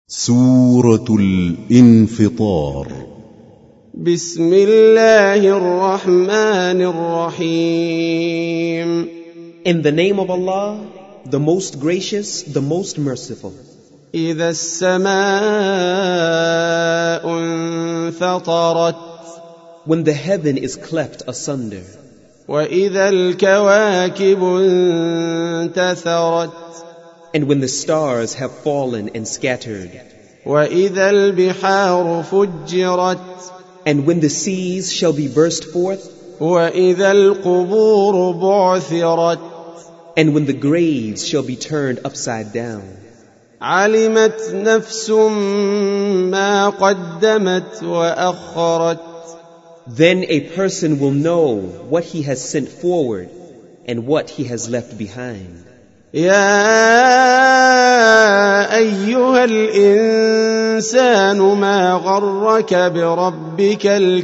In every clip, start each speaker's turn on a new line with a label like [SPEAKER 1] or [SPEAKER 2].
[SPEAKER 1] سورة الانفطار.
[SPEAKER 2] بسم الله الرحمن الرحيم.
[SPEAKER 3] In the name of Allah, the most gracious, the most merciful.
[SPEAKER 2] إذا السماء انفطرت.
[SPEAKER 3] When the heaven is cleft asunder.
[SPEAKER 2] وإذا الكواكب انتثرت.
[SPEAKER 3] And when the stars have fallen and scattered.
[SPEAKER 2] وإذا البحار فجرت.
[SPEAKER 3] And when the seas shall be burst forth.
[SPEAKER 2] وإذا القبور بعثرت.
[SPEAKER 3] And when the graves shall be turned upside down.
[SPEAKER 2] علمت نفس ما قدمت وأخرت.
[SPEAKER 3] Then a person will know what he has sent forward and what he has left behind.
[SPEAKER 2] يا أيها الإنسان ما غرك بربك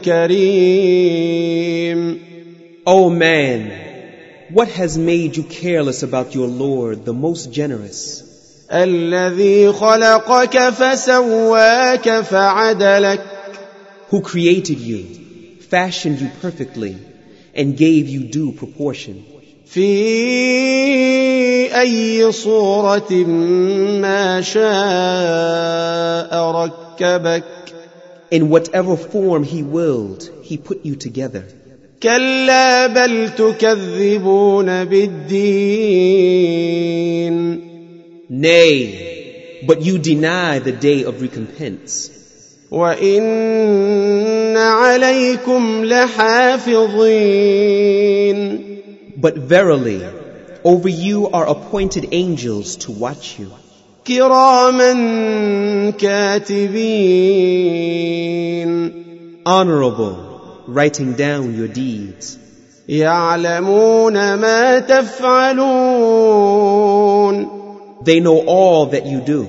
[SPEAKER 2] الكريم.
[SPEAKER 3] O man, what has made you careless about your Lord, the most generous?
[SPEAKER 2] الذي خلقك فسواك فعدلك.
[SPEAKER 3] Who created you, fashioned you perfectly, and gave you due proportion.
[SPEAKER 2] في أي صورة ما شاء ركبك.
[SPEAKER 3] In whatever form he willed, he put you together.
[SPEAKER 2] كلا بل تكذبون بالدين.
[SPEAKER 3] Nay, but you deny the day of recompense.
[SPEAKER 2] وإن عليكم لحافظين.
[SPEAKER 3] But verily, over you are appointed angels to watch you.
[SPEAKER 2] كراما كاتبين.
[SPEAKER 3] Honorable, writing down your deeds.
[SPEAKER 2] يعلمون ما تفعلون.
[SPEAKER 3] They know all that you do.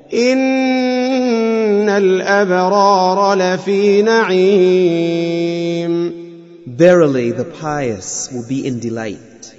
[SPEAKER 2] إن الأبرار لفي نعيم.
[SPEAKER 3] Verily, the pious will be in delight.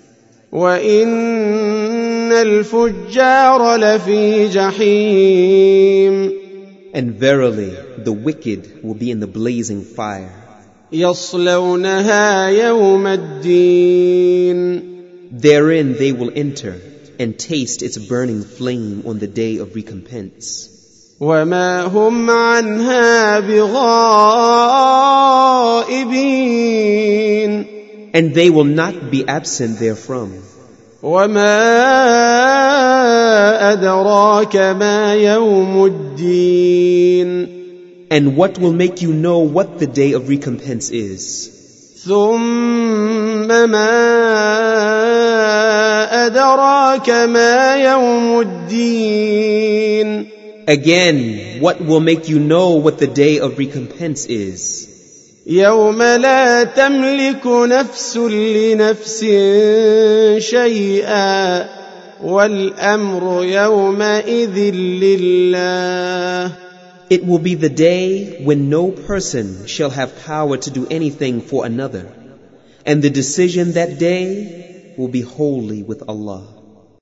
[SPEAKER 2] وإن الفجار لفي جحيم.
[SPEAKER 3] And verily, the wicked will be in the blazing fire.
[SPEAKER 2] يصلونها يوم الدين.
[SPEAKER 3] Therein they will enter and taste its burning flame on the day of recompense.
[SPEAKER 2] وما هم عنها بغائبين.
[SPEAKER 3] And they will not be absent therefrom.
[SPEAKER 2] وما أدراك ما يوم الدين.
[SPEAKER 3] And what will make you know what the day of recompense is?
[SPEAKER 2] ثم ما أدراك ما يوم الدين.
[SPEAKER 3] Again, what will make you know what the day of recompense is?
[SPEAKER 2] يوم لا تملك نفس لنفس شيئا والأمر يومئذ لله.
[SPEAKER 3] It will be the day when no person shall have power to do anything for another, and the decision that day will be wholly with Allah.